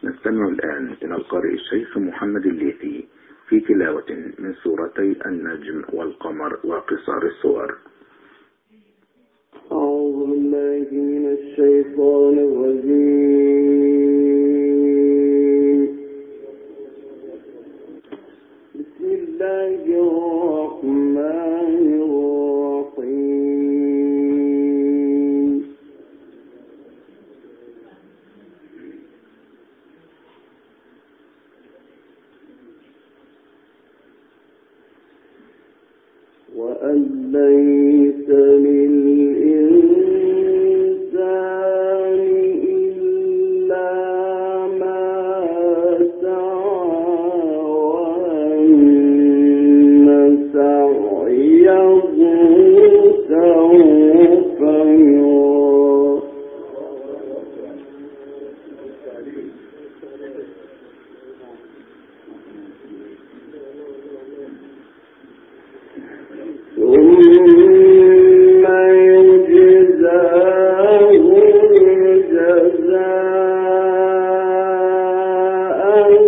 نستمع الآن إلى القارئ الشيخ محمد الليثي في تلاوة من سورتي النجم والقمر وقصار الصور. أعوذ بالله من الشيطان الرجيم. بسم الله الرحمن الرحيم. وأن ليس للإنسان إلا ما سعى وأن سعيه سوف يرى ثم يجزاه الجزاء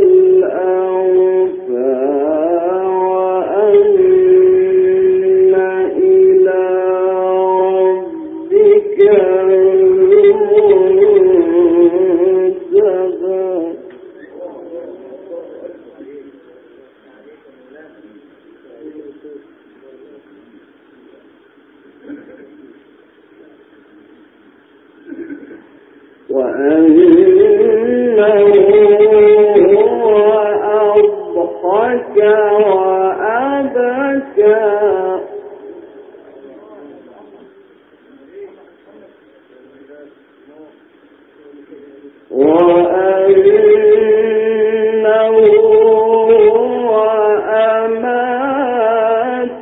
الأوفى وأن إلى ربك المنتهى. وأنه هو أضحك وأبكى وأنه هو أمات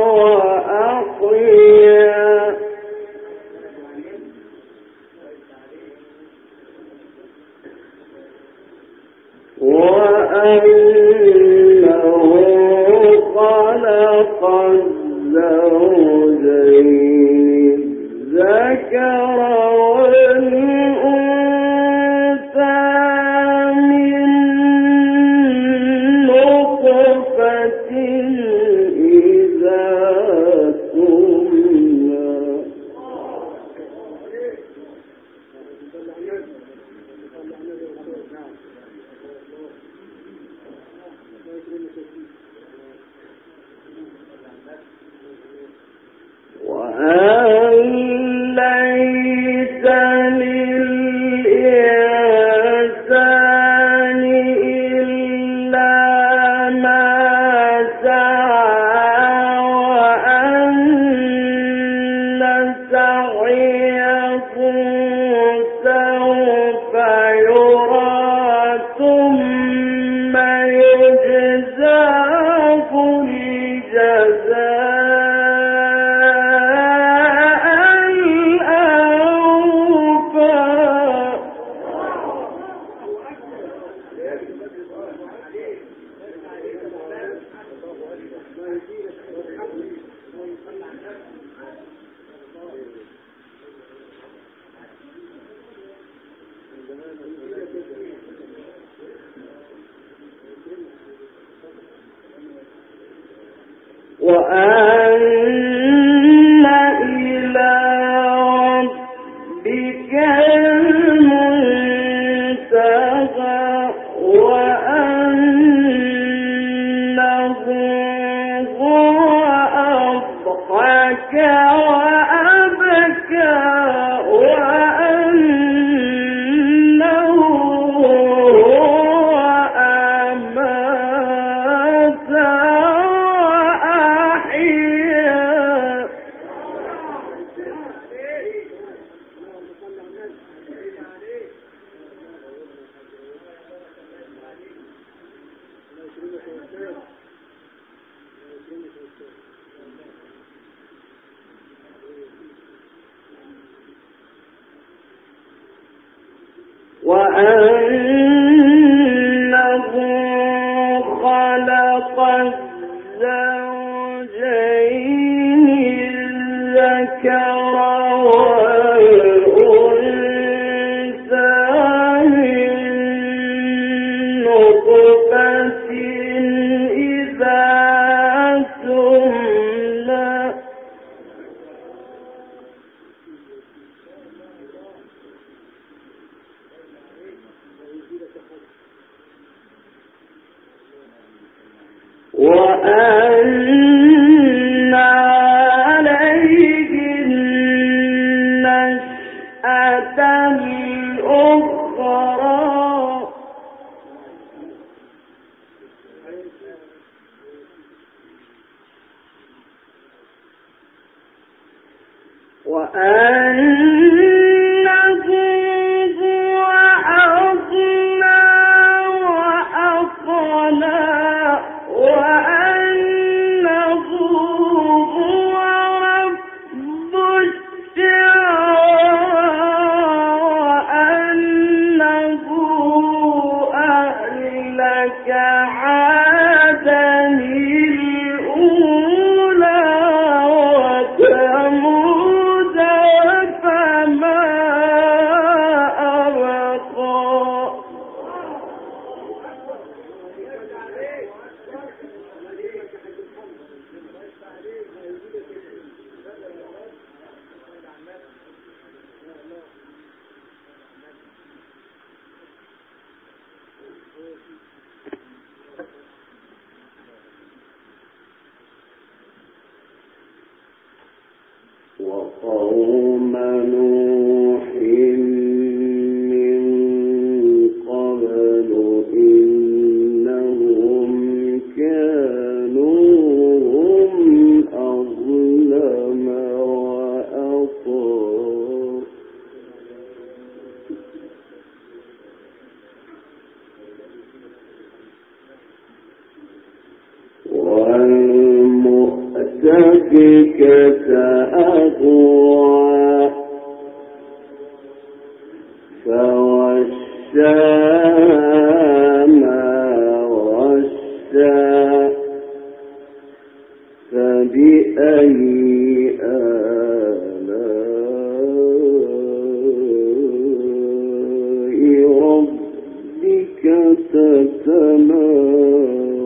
وأحيا وأنه خلق الزوجين الذكر والأنثى من نطفة إذا تمنى وأن ليس للإنسان إلا ما سعى وأن سعيه سوف يرى ثم يجزاه الجزاء وأن إلى ربك المنتهى وأنه هو أضحك وأبكى وأنه هو أمات وأحيا وأنه خلق الزوجين الذكر والأنثى من وأن عليه النشأة الأخرى وأنه هو أغنى وأقنى وأنه هو رب الشعرى وأنه أهلك عادا الأولى وثمود فما أبقى وقوم نوح من قبل إنهم كانوا هم أظلم وأطغى والمؤتفكة أهوى فغشاها ما غشا فبأي آلاء ربك تتمارى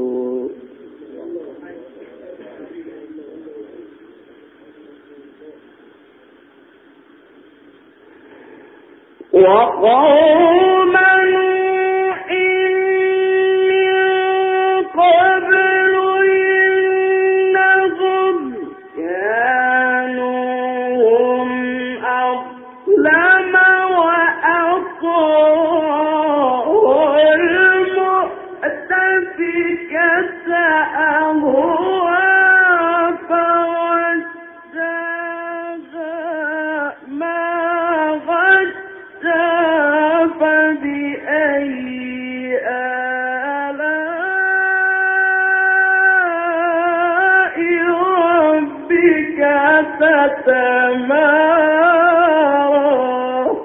وقوم نوح من قبل إنهم كانوا هم أظلم وأطغى والمؤتفكة أهوى فغشاها ما غشا فبأي آلاء ربك تتمارى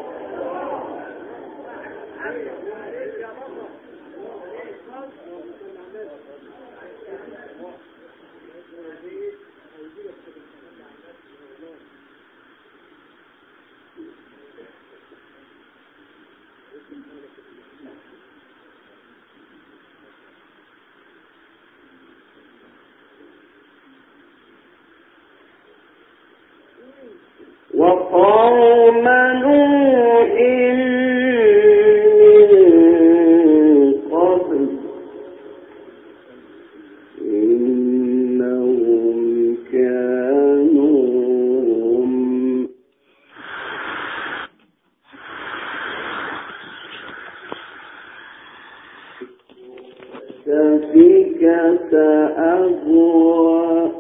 وقوم نوح من قبل إنهم كانوا هم المؤتفكة أهوى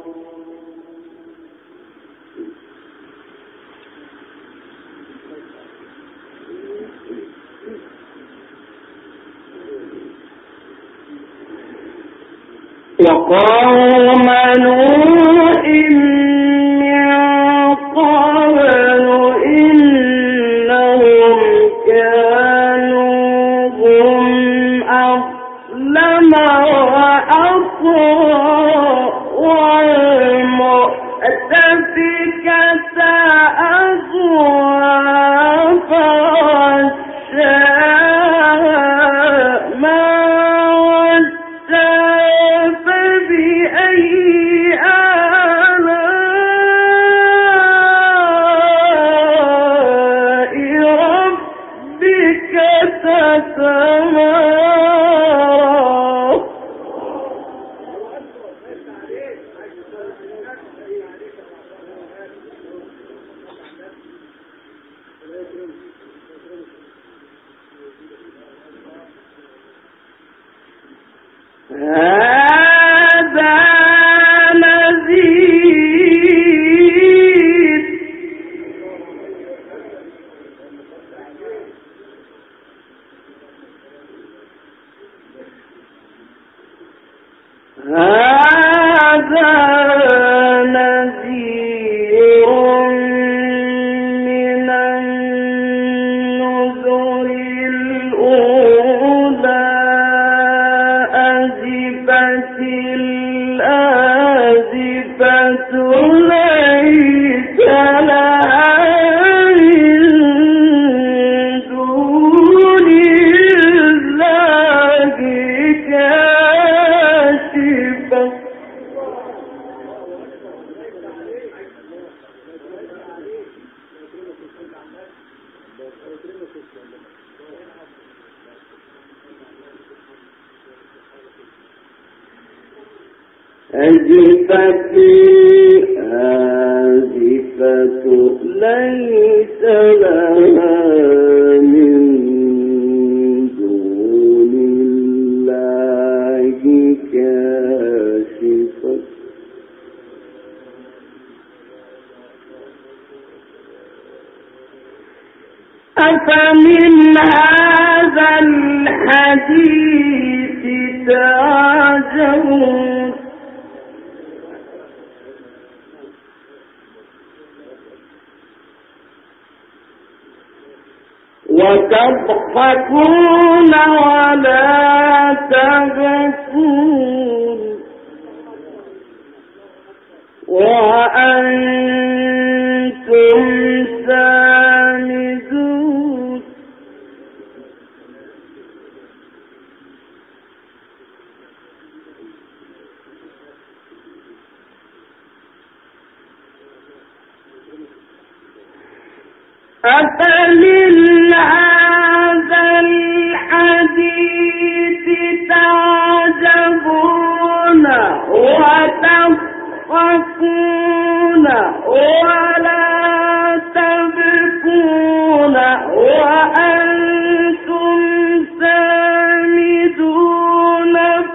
وقوم نوح من قبل إنهم كانوا هم أظلم وأطغى والمؤتفكة أهوى فغشاها ما غشا فبأي آلاء ربك تتمارى هذا نذير من النذر الأولى أزفت الآزفة ليس لها من دون الله كاشفة أزفت الآزفة ليس لها من دون الله كاشفة أفمن هذا الحديث تعجبون وتضحكون ولا تبكون وأنتم سامدون أفمن هذا الحديث تعجبون وتضحكون ولا تبكون وأنتم سامدون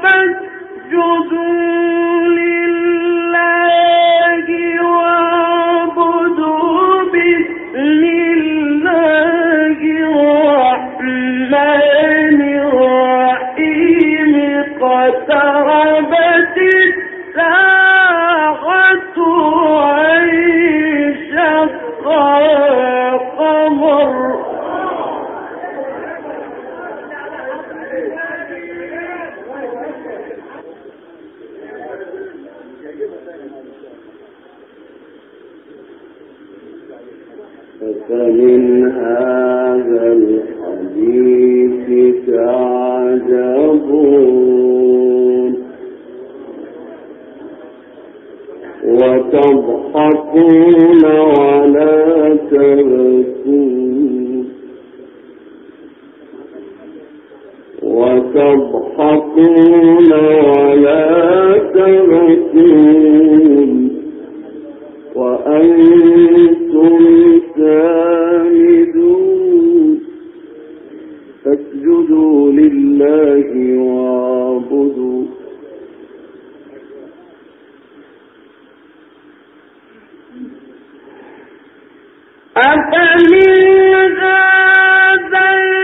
فاسجدوا لله واعبدوا باسم الله الرحمن الرحيم اقتربت الساعة وانشق القمر فمن هذا الحديث تعجبون وتضحكون ولا تبكون وتضحكون ولا تبكون وأنتم سامدون فاسجدوا لله واعبدوا أفمن هذا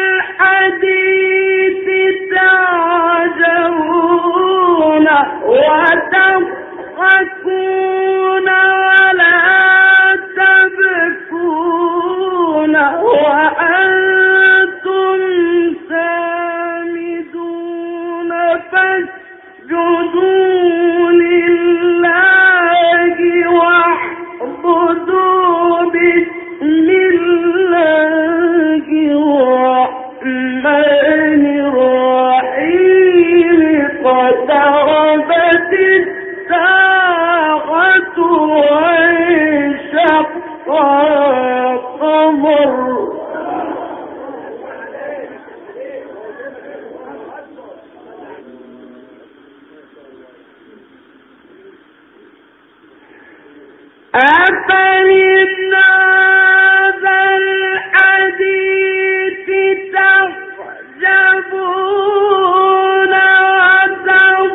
الحديث تعجبون وتضحكون ولا تبكون وأنتم سامدون فاسجدوا لله واعبدوا باسم الله الرحمن الرحيم اقتربت الساعة وانشق القمر أفمن هذا الحديث تعجبون وتضحكون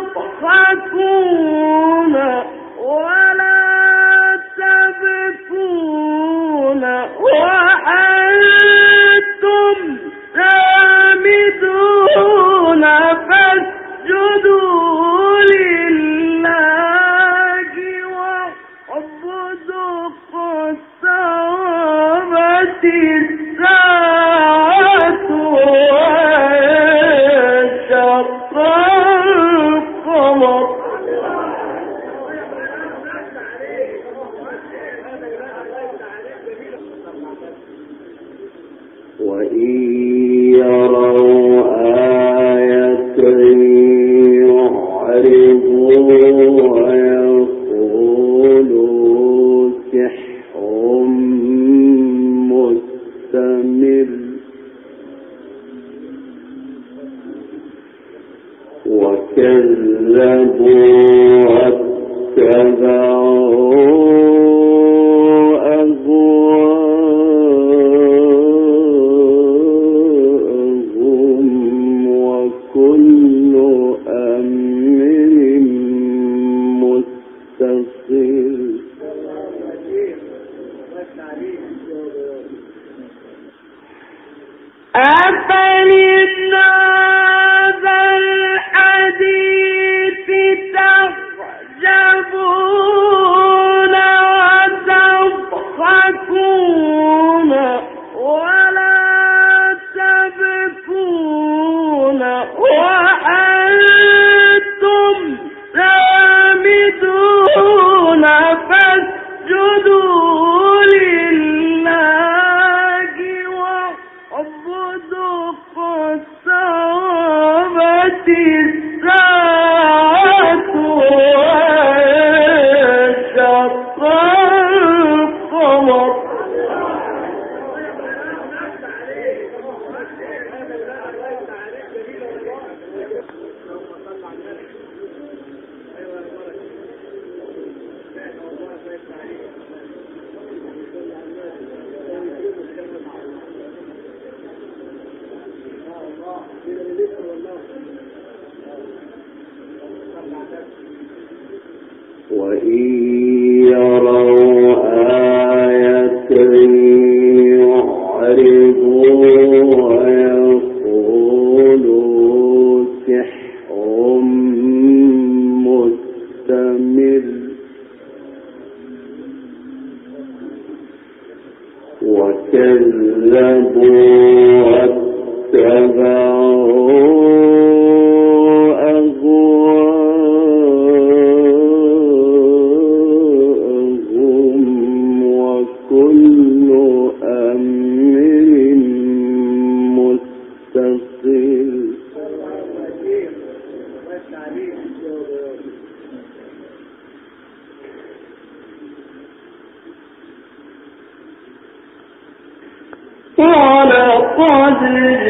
ولقد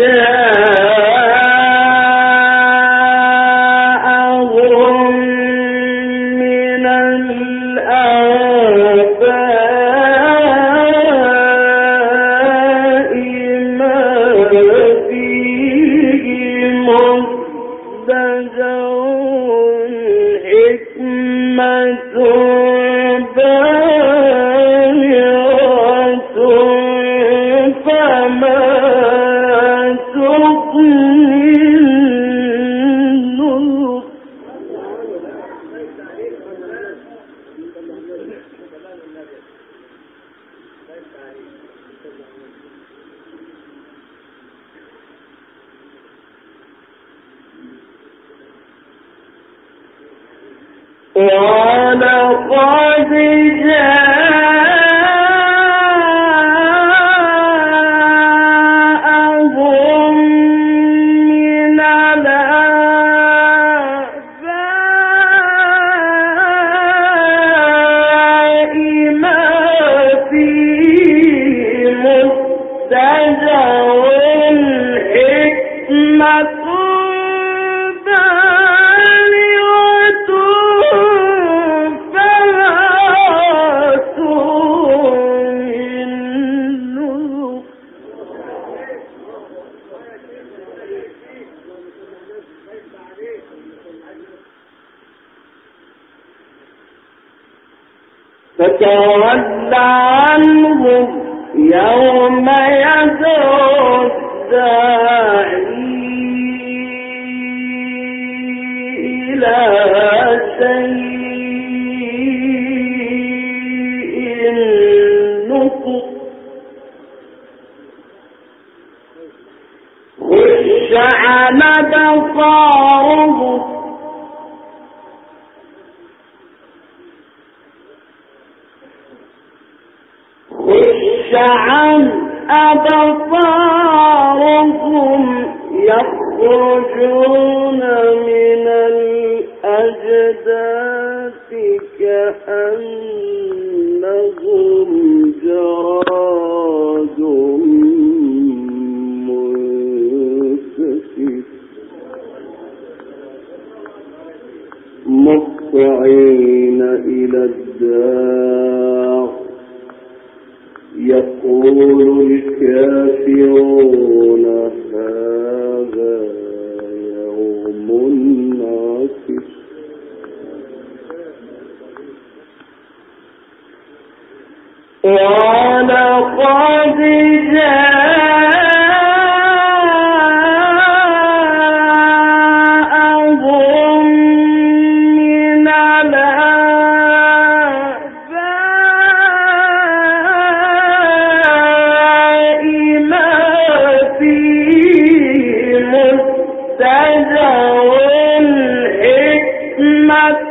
جاءهم من الآباء ما فيه مزدجر حكمة ولقد جاءهم من الآباء ما فيه مزدجر حكمة فتول عنهم يوم يدعو الداعي إلى شيء نكر خش على بصاره عن أبصارهم يخرجون من الأجداث كأنهم جراد منتشر مهطعين إلى الداع يقول الكافرون هذا يوم عسر ولقد جاءهم من الآباء ما فيه مزدجر حكمة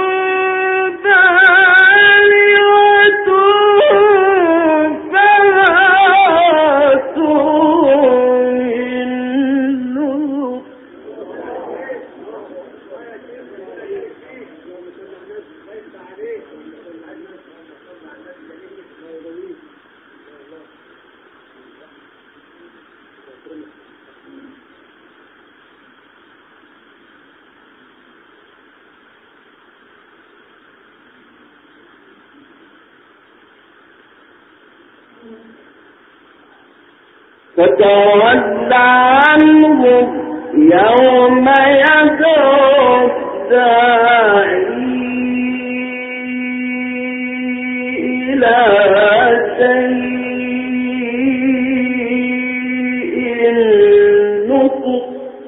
فتول عنهم يوم يدعو الداعي إلى شيء نكر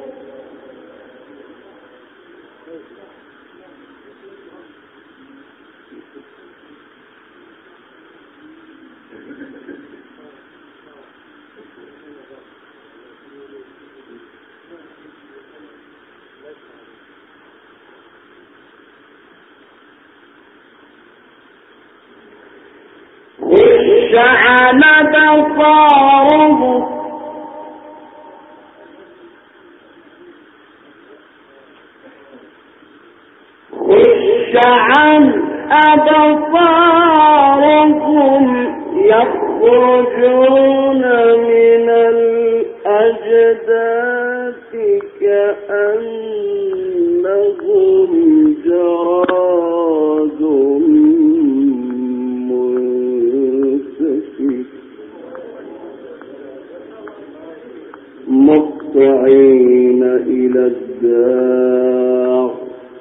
شعل بصاره خش عن أبصارهم يخرجون من الأجداث كأنهم جراد مهطعين إلى الداع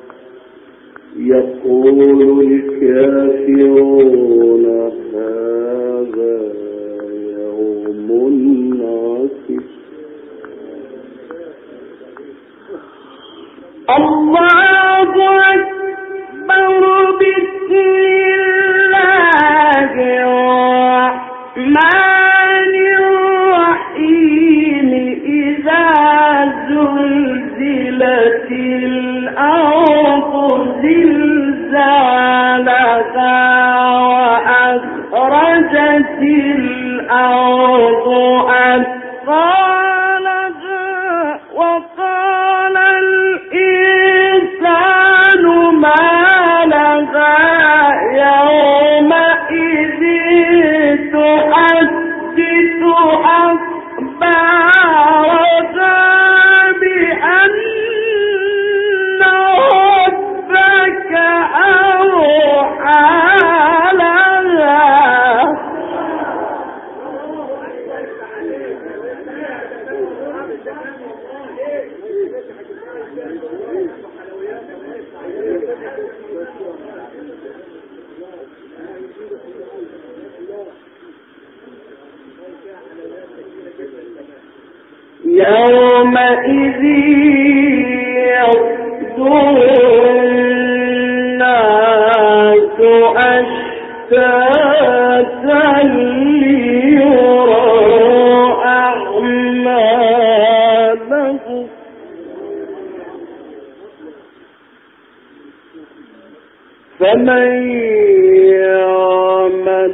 يقول الكافرون هذا يوم عسر الله أكبر بسم الله الرحمن الرحيم إذا زلزلت الأرض زلزالها وأخرجت الأرض أثقالها وقال الإنسان ما لها يومئذ تحدث أخبارها بأن ربك أوحى لها يومئذ يصدر الناس أشتاتا ليروا أعمالهم فمن يعمل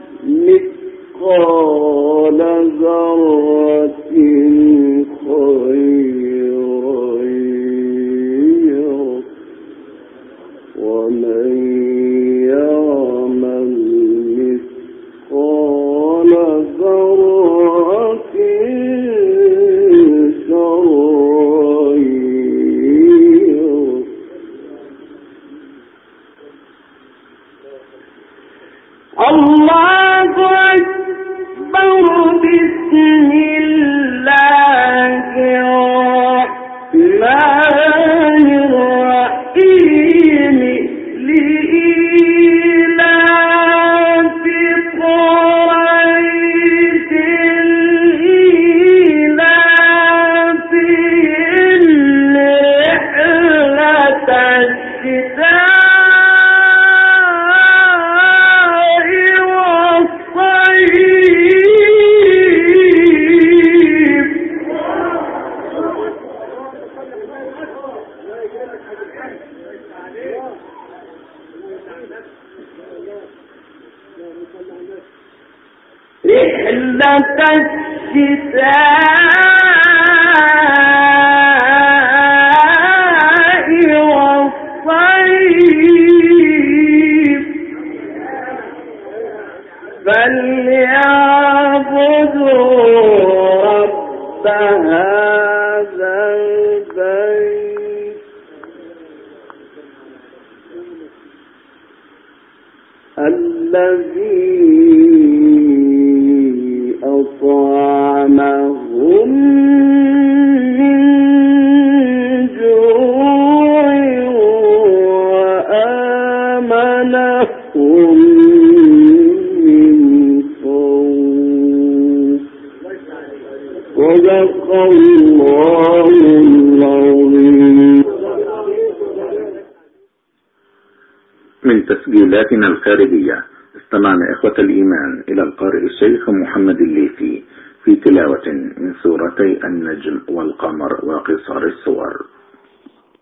مثقال ذرة خيرا يره ومن يعمل مثقال ذرة شرا يره الرحيم لإيلاف قريش إيلافهم رحلة الشتاء والصيف فليعبدوا رب هذا البيت الذي أطعمهم من جوع وآمنهم من خوف. صدق الله العظيم. من تسجيلاتنا الخارجية استمعنا إخوة الإيمان إلى القارئ الشيخ محمد الليثي في تلاوة من سورتي النجم والقمر وقصار السور.